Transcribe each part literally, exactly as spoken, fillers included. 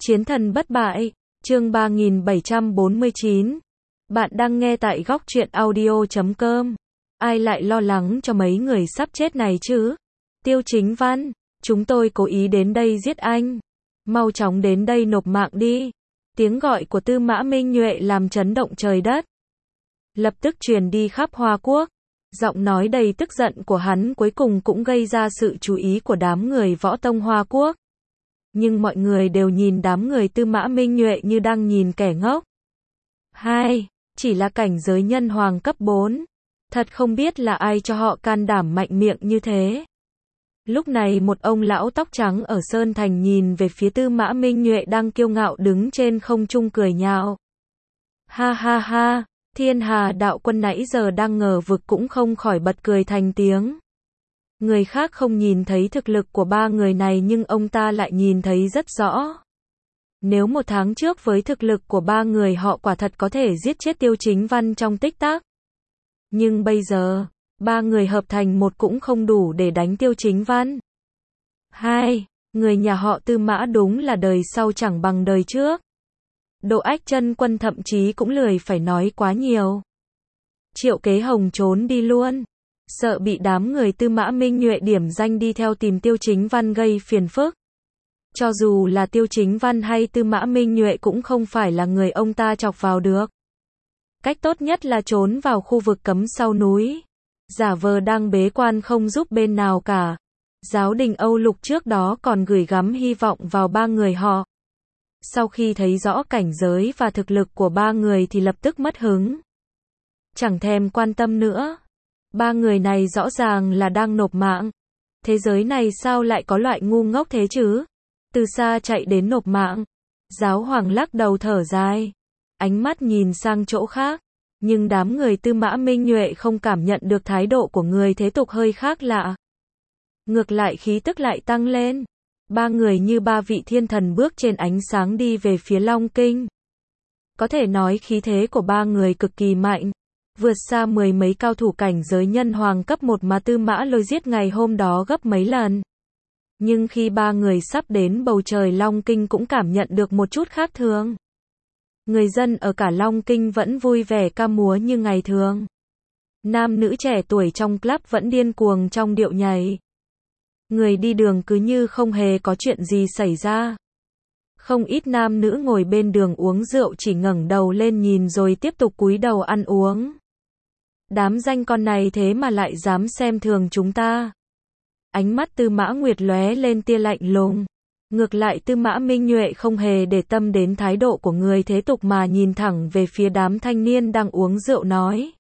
Chiến thần bất bại, chương ba nghìn bảy trăm bốn mươi chín. Bạn đang nghe tại góc truyện audio chấm com. Ai lại lo lắng cho mấy người sắp chết này chứ? Tiêu Chính Văn, chúng tôi cố ý đến đây giết anh. Mau chóng đến đây nộp mạng đi. Tiếng gọi của Tư Mã Minh Nhuệ làm chấn động trời đất. Lập tức truyền đi khắp Hoa Quốc. Giọng nói đầy tức giận của hắn cuối cùng cũng gây ra sự chú ý của đám người võ tông Hoa Quốc. Nhưng mọi người đều nhìn đám người Tư Mã Minh Nhuệ như đang nhìn kẻ ngốc. Hai, chỉ là cảnh giới nhân hoàng cấp bốn. Thật không biết là ai cho họ can đảm mạnh miệng như thế. Lúc này một ông lão tóc trắng ở Sơn Thành nhìn về phía Tư Mã Minh Nhuệ đang kiêu ngạo đứng trên không trung cười nhạo. Ha ha ha, Thiên Hà đạo quân nãy giờ đang ngờ vực cũng không khỏi bật cười thành tiếng. Người khác không nhìn thấy thực lực của ba người này nhưng ông ta lại nhìn thấy rất rõ. Nếu một tháng trước với thực lực của ba người họ quả thật có thể giết chết Tiêu Chính Văn trong tích tắc. Nhưng bây giờ, ba người hợp thành một cũng không đủ để đánh Tiêu Chính Văn. Hai, người nhà họ Tư Mã đúng là đời sau chẳng bằng đời trước. Độ Ách Chân Quân thậm chí cũng lười phải nói quá nhiều. Triệu Kế Hồng trốn đi luôn. Sợ bị đám người Tư Mã Minh Nhuệ điểm danh đi theo tìm Tiêu Chính Văn gây phiền phức. Cho dù là Tiêu Chính Văn hay Tư Mã Minh Nhuệ cũng không phải là người ông ta chọc vào được. Cách tốt nhất là trốn vào khu vực cấm sau núi. Giả vờ đang bế quan không giúp bên nào cả. Giáo đình Âu Lục trước đó còn gửi gắm hy vọng vào ba người họ. Sau khi thấy rõ cảnh giới và thực lực của ba người thì lập tức mất hứng. Chẳng thèm quan tâm nữa. Ba người này rõ ràng là đang nộp mạng. Thế giới này sao lại có loại ngu ngốc thế chứ? Từ xa chạy đến nộp mạng. Giáo hoàng lắc đầu thở dài. Ánh mắt nhìn sang chỗ khác. Nhưng đám người Tư Mã Minh Nhuệ không cảm nhận được thái độ của người thế tục hơi khác lạ. Ngược lại khí tức lại tăng lên. Ba người như ba vị thiên thần bước trên ánh sáng đi về phía Long Kinh. Có thể nói khí thế của ba người cực kỳ mạnh. Vượt xa mười mấy cao thủ cảnh giới nhân hoàng cấp một mà Tư Mã Lôi giết ngày hôm đó gấp mấy lần. Nhưng khi ba người sắp đến bầu trời Long Kinh cũng cảm nhận được một chút khác thường. Người dân ở cả Long Kinh vẫn vui vẻ ca múa như ngày thường. Nam nữ trẻ tuổi trong club vẫn điên cuồng trong điệu nhảy. Người đi đường cứ như không hề có chuyện gì xảy ra. Không ít nam nữ ngồi bên đường uống rượu chỉ ngẩng đầu lên nhìn rồi tiếp tục cúi đầu ăn uống. Đám danh con này thế mà lại dám xem thường chúng ta. Ánh mắt Tư Mã Nguyệt lóe lên tia lạnh lùng. Ngược lại Tư Mã Minh Nhuệ không hề để tâm đến thái độ của người thế tục mà nhìn thẳng về phía đám thanh niên đang uống rượu nói.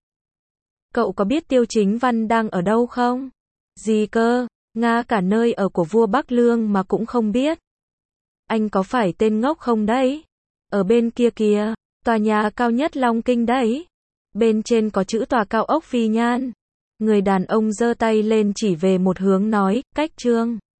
Cậu có biết Tiêu Chính Văn đang ở đâu không? Gì cơ? Nga cả nơi ở của vua Bắc Lương mà cũng không biết. Anh có phải tên ngốc không đấy? Ở bên kia kìa, tòa nhà cao nhất Long Kinh đấy. Bên trên có chữ tòa cao ốc Phi Nhan. Người đàn ông giơ tay lên chỉ về một hướng nói, cách trương.